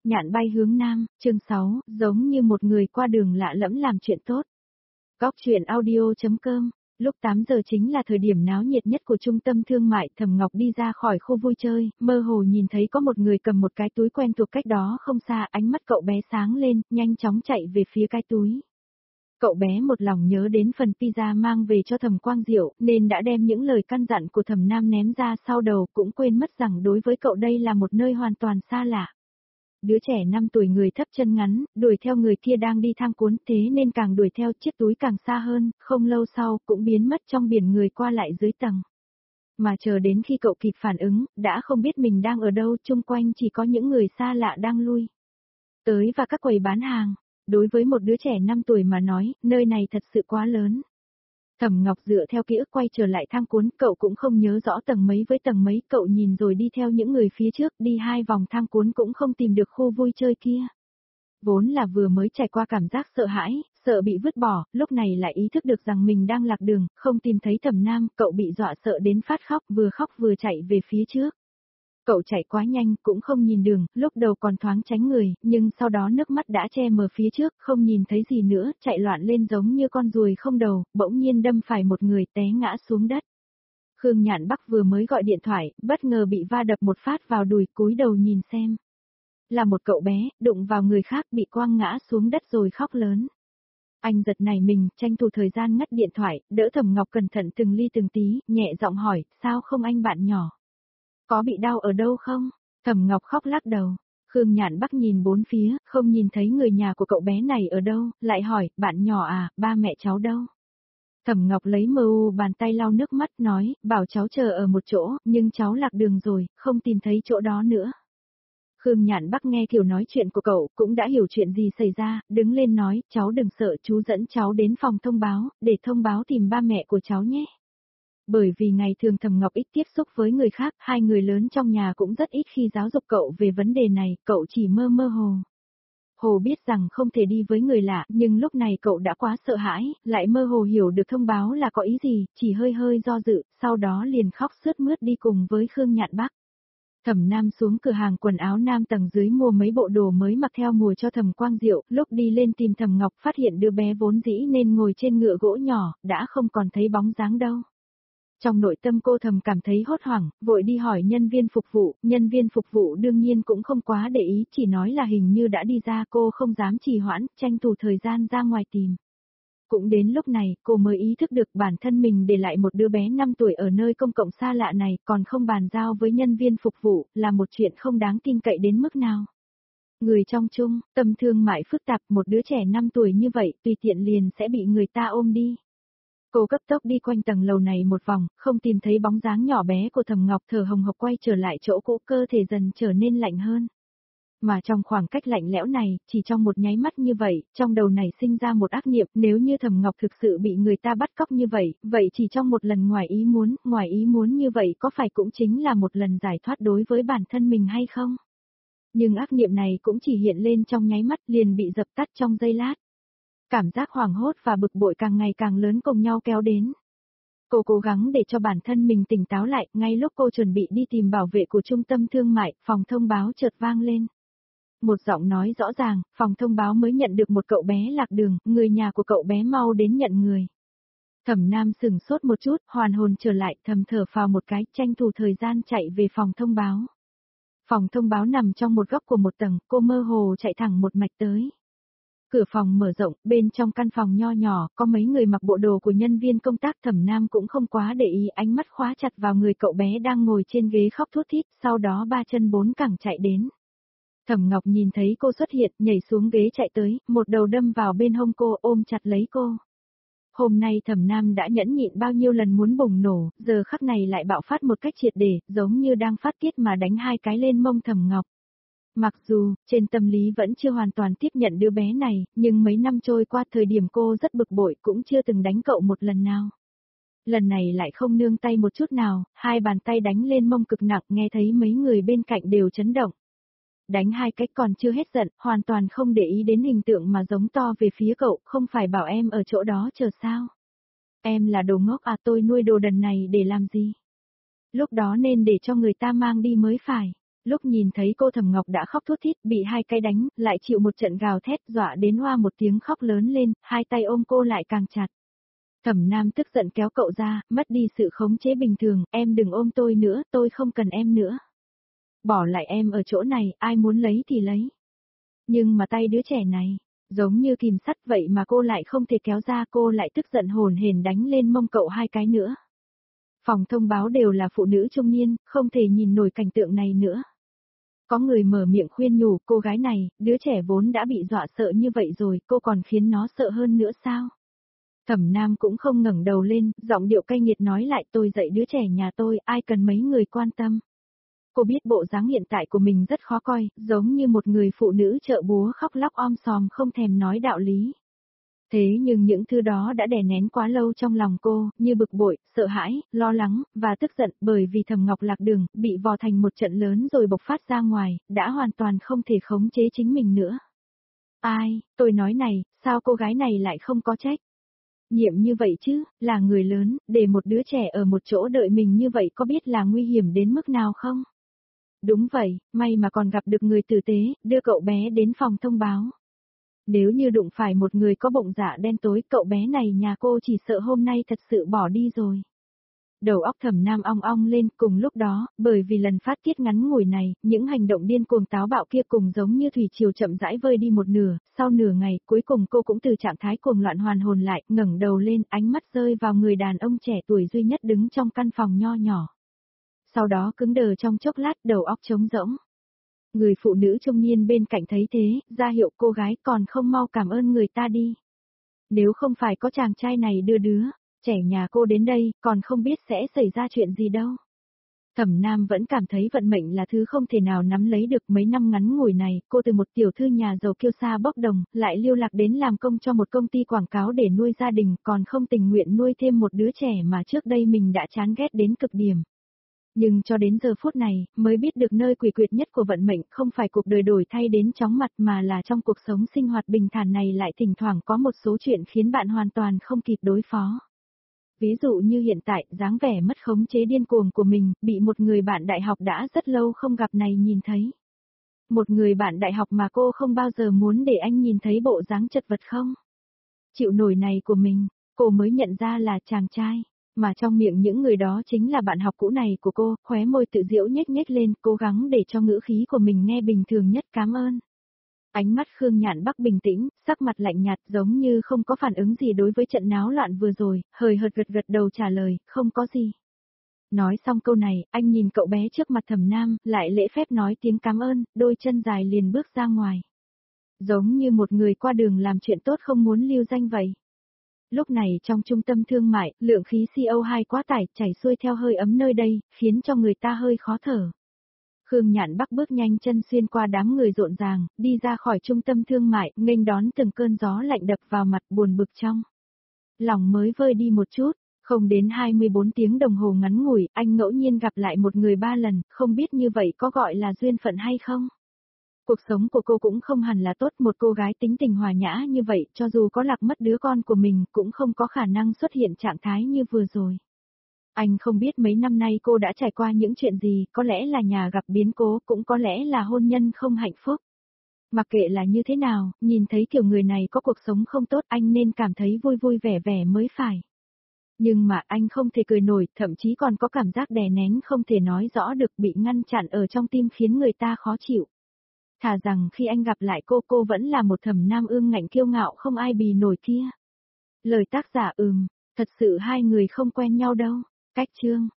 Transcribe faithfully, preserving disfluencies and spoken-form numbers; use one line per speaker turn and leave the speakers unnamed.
Nhạn bay hướng nam, chương sáu, giống như một người qua đường lạ lẫm làm chuyện tốt. Góc truyện audio.com, lúc tám giờ chính là thời điểm náo nhiệt nhất của trung tâm thương mại. Thẩm Ngọc đi ra khỏi khu vui chơi, mơ hồ nhìn thấy có một người cầm một cái túi quen thuộc cách đó không xa, ánh mắt cậu bé sáng lên, nhanh chóng chạy về phía cái túi. Cậu bé một lòng nhớ đến phần pizza mang về cho Thẩm Quang Diệu, nên đã đem những lời căn dặn của Thẩm Nam ném ra sau đầu, cũng quên mất rằng đối với cậu đây là một nơi hoàn toàn xa lạ. Đứa trẻ năm tuổi người thấp chân ngắn, đuổi theo người kia đang đi thang cuốn, thế nên càng đuổi theo chiếc túi càng xa hơn, không lâu sau cũng biến mất trong biển người qua lại dưới tầng. Mà chờ đến khi cậu kịp phản ứng, đã không biết mình đang ở đâu, chung quanh chỉ có những người xa lạ đang lui tới và các quầy bán hàng. Đối với một đứa trẻ năm tuổi mà nói, nơi này thật sự quá lớn. Thẩm Ngọc dựa theo ký ức quay trở lại thang cuốn, cậu cũng không nhớ rõ tầng mấy với tầng mấy, cậu nhìn rồi đi theo những người phía trước, đi hai vòng thang cuốn cũng không tìm được khu vui chơi kia. Vốn là vừa mới trải qua cảm giác sợ hãi, sợ bị vứt bỏ, lúc này lại ý thức được rằng mình đang lạc đường, không tìm thấy Thẩm Nam, cậu bị dọa sợ đến phát khóc, vừa khóc vừa chạy về phía trước. Cậu chạy quá nhanh, cũng không nhìn đường, lúc đầu còn thoáng tránh người, nhưng sau đó nước mắt đã che mờ phía trước, không nhìn thấy gì nữa, chạy loạn lên giống như con ruồi không đầu, bỗng nhiên đâm phải một người té ngã xuống đất. Khương Nhạn Bắc vừa mới gọi điện thoại, bất ngờ bị va đập một phát vào đùi, cúi đầu nhìn xem. Là một cậu bé, đụng vào người khác bị quăng ngã xuống đất rồi khóc lớn. Anh giật nảy mình, tranh thủ thời gian ngắt điện thoại, đỡ Thẩm Ngọc cẩn thận từng ly từng tí, nhẹ giọng hỏi, sao không anh bạn nhỏ? Có bị đau ở đâu không? Thẩm Ngọc khóc lắc đầu. Khương Nhạn Bắc nhìn bốn phía, không nhìn thấy người nhà của cậu bé này ở đâu, lại hỏi, bạn nhỏ à, ba mẹ cháu đâu? Thẩm Ngọc lấy mờ u bàn tay lau nước mắt nói, bảo cháu chờ ở một chỗ, nhưng cháu lạc đường rồi, không tìm thấy chỗ đó nữa. Khương Nhạn Bắc nghe kiểu nói chuyện của cậu, cũng đã hiểu chuyện gì xảy ra, đứng lên nói, cháu đừng sợ, chú dẫn cháu đến phòng thông báo, để thông báo tìm ba mẹ của cháu nhé. Bởi vì ngày thường Thẩm Ngọc ít tiếp xúc với người khác, hai người lớn trong nhà cũng rất ít khi giáo dục cậu về vấn đề này, cậu chỉ mơ mơ hồ. Hồ biết rằng không thể đi với người lạ, nhưng lúc này cậu đã quá sợ hãi, lại mơ hồ hiểu được thông báo là có ý gì, chỉ hơi hơi do dự, sau đó liền khóc sướt mướt đi cùng với Khương Nhạn Bắc. Thẩm Nam xuống cửa hàng quần áo nam tầng dưới mua mấy bộ đồ mới mặc theo mùa cho Thẩm Quang Diệu, lúc đi lên tìm Thẩm Ngọc phát hiện đứa bé vốn dĩ nên ngồi trên ngựa gỗ nhỏ, đã không còn thấy bóng dáng đâu. Trong nội tâm cô thầm cảm thấy hốt hoảng, vội đi hỏi nhân viên phục vụ, nhân viên phục vụ đương nhiên cũng không quá để ý, chỉ nói là hình như đã đi ra, cô không dám trì hoãn, tranh thủ thời gian ra ngoài tìm. Cũng đến lúc này, cô mới ý thức được bản thân mình để lại một đứa bé năm tuổi ở nơi công cộng xa lạ này, còn không bàn giao với nhân viên phục vụ, là một chuyện không đáng tin cậy đến mức nào. Người trong chung, tâm thương mại phức tạp, một đứa trẻ năm tuổi như vậy, tùy tiện liền sẽ bị người ta ôm đi. Cô cấp tốc đi quanh tầng lầu này một vòng, không tìm thấy bóng dáng nhỏ bé của Thẩm Ngọc, thở hồng hộc quay trở lại chỗ cũ, cơ thể dần trở nên lạnh hơn. Mà trong khoảng cách lạnh lẽo này, chỉ trong một nháy mắt như vậy, trong đầu này sinh ra một ác niệm, nếu như Thẩm Ngọc thực sự bị người ta bắt cóc như vậy, vậy chỉ trong một lần ngoài ý muốn, ngoài ý muốn như vậy có phải cũng chính là một lần giải thoát đối với bản thân mình hay không? Nhưng ác niệm này cũng chỉ hiện lên trong nháy mắt, liền bị dập tắt trong giây lát. Cảm giác hoảng hốt và bực bội càng ngày càng lớn cùng nhau kéo đến. Cô cố gắng để cho bản thân mình tỉnh táo lại, ngay lúc cô chuẩn bị đi tìm bảo vệ của trung tâm thương mại, phòng thông báo chợt vang lên. Một giọng nói rõ ràng, phòng thông báo mới nhận được một cậu bé lạc đường, người nhà của cậu bé mau đến nhận người. Thẩm Nam sửng sốt một chút, hoàn hồn trở lại, thầm thở phào một cái, tranh thủ thời gian chạy về phòng thông báo. Phòng thông báo nằm trong một góc của một tầng, cô mơ hồ chạy thẳng một mạch tới. Cửa phòng mở rộng, bên trong căn phòng nho nhỏ, có mấy người mặc bộ đồ của nhân viên công tác. Thẩm Nam cũng không quá để ý, ánh mắt khóa chặt vào người cậu bé đang ngồi trên ghế khóc thút thít, sau đó ba chân bốn cẳng chạy đến. Thẩm Ngọc nhìn thấy cô xuất hiện, nhảy xuống ghế chạy tới, một đầu đâm vào bên hông cô, ôm chặt lấy cô. Hôm nay Thẩm Nam đã nhẫn nhịn bao nhiêu lần muốn bùng nổ, giờ khắc này lại bạo phát một cách triệt để, giống như đang phát tiết mà đánh hai cái lên mông Thẩm Ngọc. Mặc dù, trên tâm lý vẫn chưa hoàn toàn tiếp nhận đứa bé này, nhưng mấy năm trôi qua thời điểm cô rất bực bội cũng chưa từng đánh cậu một lần nào. Lần này lại không nương tay một chút nào, hai bàn tay đánh lên mông cực nặng, nghe thấy mấy người bên cạnh đều chấn động. Đánh hai cách còn chưa hết giận, hoàn toàn không để ý đến hình tượng mà giống to về phía cậu, không phải bảo em ở chỗ đó chờ sao. Em là đồ ngốc à, tôi nuôi đồ đần này để làm gì? Lúc đó nên để cho người ta mang đi mới phải. Lúc nhìn thấy cô Thẩm Ngọc đã khóc thút thít, bị hai cái đánh, lại chịu một trận gào thét, dọa đến hoa một tiếng khóc lớn lên, hai tay ôm cô lại càng chặt. Thẩm Nam tức giận kéo cậu ra, mất đi sự khống chế bình thường, em đừng ôm tôi nữa, tôi không cần em nữa. Bỏ lại em ở chỗ này, ai muốn lấy thì lấy. Nhưng mà tay đứa trẻ này, giống như kìm sắt vậy mà cô lại không thể kéo ra, cô lại tức giận hồn hển đánh lên mông cậu hai cái nữa. Phòng thông báo đều là phụ nữ trung niên, không thể nhìn nổi cảnh tượng này nữa. Có người mở miệng khuyên nhủ, cô gái này, đứa trẻ vốn đã bị dọa sợ như vậy rồi, cô còn khiến nó sợ hơn nữa sao? Thẩm Nam cũng không ngẩng đầu lên, giọng điệu cay nghiệt nói lại, tôi dạy đứa trẻ nhà tôi, ai cần mấy người quan tâm. Cô biết bộ dáng hiện tại của mình rất khó coi, giống như một người phụ nữ chợ búa khóc lóc om sòm không thèm nói đạo lý. Thế nhưng những thứ đó đã đè nén quá lâu trong lòng cô, như bực bội, sợ hãi, lo lắng, và tức giận bởi vì Thẩm Ngọc lạc đường, bị vò thành một trận lớn rồi bộc phát ra ngoài, đã hoàn toàn không thể khống chế chính mình nữa. Ai, tôi nói này, sao cô gái này lại không có trách? Nhiệm như vậy chứ, là người lớn, để một đứa trẻ ở một chỗ đợi mình như vậy có biết là nguy hiểm đến mức nào không? Đúng vậy, may mà còn gặp được người tử tế, đưa cậu bé đến phòng thông báo. Nếu như đụng phải một người có bụng dạ đen tối, cậu bé này nhà cô chỉ sợ hôm nay thật sự bỏ đi rồi. Đầu óc Thẩm Nam ong ong lên, cùng lúc đó, bởi vì lần phát tiết ngắn ngủi này, những hành động điên cuồng táo bạo kia cùng giống như thủy triều chậm rãi vơi đi một nửa, sau nửa ngày, cuối cùng cô cũng từ trạng thái cuồng loạn hoàn hồn lại, ngẩng đầu lên, ánh mắt rơi vào người đàn ông trẻ tuổi duy nhất đứng trong căn phòng nho nhỏ. Sau đó cứng đờ trong chốc lát, đầu óc trống rỗng. Người phụ nữ trung niên bên cạnh thấy thế, ra hiệu cô gái còn không mau cảm ơn người ta đi. Nếu không phải có chàng trai này đưa đứa, trẻ nhà cô đến đây, còn không biết sẽ xảy ra chuyện gì đâu. Thẩm Nam vẫn cảm thấy vận mệnh là thứ không thể nào nắm lấy được. Mấy năm ngắn ngủi này, cô từ một tiểu thư nhà giàu kiêu sa bốc đồng, lại lưu lạc đến làm công cho một công ty quảng cáo để nuôi gia đình, còn không tình nguyện nuôi thêm một đứa trẻ mà trước đây mình đã chán ghét đến cực điểm. Nhưng cho đến giờ phút này, mới biết được nơi quỷ quyệt nhất của vận mệnh không phải cuộc đời đổi thay đến chóng mặt mà là trong cuộc sống sinh hoạt bình thản này lại thỉnh thoảng có một số chuyện khiến bạn hoàn toàn không kịp đối phó. Ví dụ như hiện tại, dáng vẻ mất khống chế điên cuồng của mình, bị một người bạn đại học đã rất lâu không gặp này nhìn thấy. Một người bạn đại học mà cô không bao giờ muốn để anh nhìn thấy bộ dáng chật vật không? Chịu nổi này của mình, cô mới nhận ra là chàng trai. Mà trong miệng những người đó chính là bạn học cũ này của cô, khóe môi tự giễu nhếch nhếch lên, cố gắng để cho ngữ khí của mình nghe bình thường nhất, cảm ơn. Ánh mắt Khương Nhạn Bắc bình tĩnh, sắc mặt lạnh nhạt giống như không có phản ứng gì đối với trận náo loạn vừa rồi, hời hợt gật gật đầu trả lời, không có gì. Nói xong câu này, anh nhìn cậu bé trước mặt Thẩm Nam, lại lễ phép nói tiếng cảm ơn, đôi chân dài liền bước ra ngoài. Giống như một người qua đường làm chuyện tốt không muốn lưu danh vậy. Lúc này trong trung tâm thương mại, lượng khí xê o hai quá tải, chảy xuôi theo hơi ấm nơi đây, khiến cho người ta hơi khó thở. Khương Nhạn Bắc bước nhanh chân xuyên qua đám người rộn ràng, đi ra khỏi trung tâm thương mại, nghênh đón từng cơn gió lạnh đập vào mặt buồn bực trong. Lòng mới vơi đi một chút, không đến hai mươi bốn tiếng đồng hồ ngắn ngủi, anh ngẫu nhiên gặp lại một người ba lần, không biết như vậy có gọi là duyên phận hay không? Cuộc sống của cô cũng không hẳn là tốt, một cô gái tính tình hòa nhã như vậy, cho dù có lạc mất đứa con của mình, cũng không có khả năng xuất hiện trạng thái như vừa rồi. Anh không biết mấy năm nay cô đã trải qua những chuyện gì, có lẽ là nhà gặp biến cố, cũng có lẽ là hôn nhân không hạnh phúc. Mặc kệ là như thế nào, nhìn thấy kiểu người này có cuộc sống không tốt, anh nên cảm thấy vui vui vẻ vẻ mới phải. Nhưng mà anh không thể cười nổi, thậm chí còn có cảm giác đè nén không thể nói rõ được, bị ngăn chặn ở trong tim khiến người ta khó chịu. Thà rằng khi anh gặp lại cô, cô vẫn là một Thẩm Nam ương ngạnh kiêu ngạo không ai bì nổi kia. Lời tác giả ừm, thật sự hai người không quen nhau đâu. Cách chương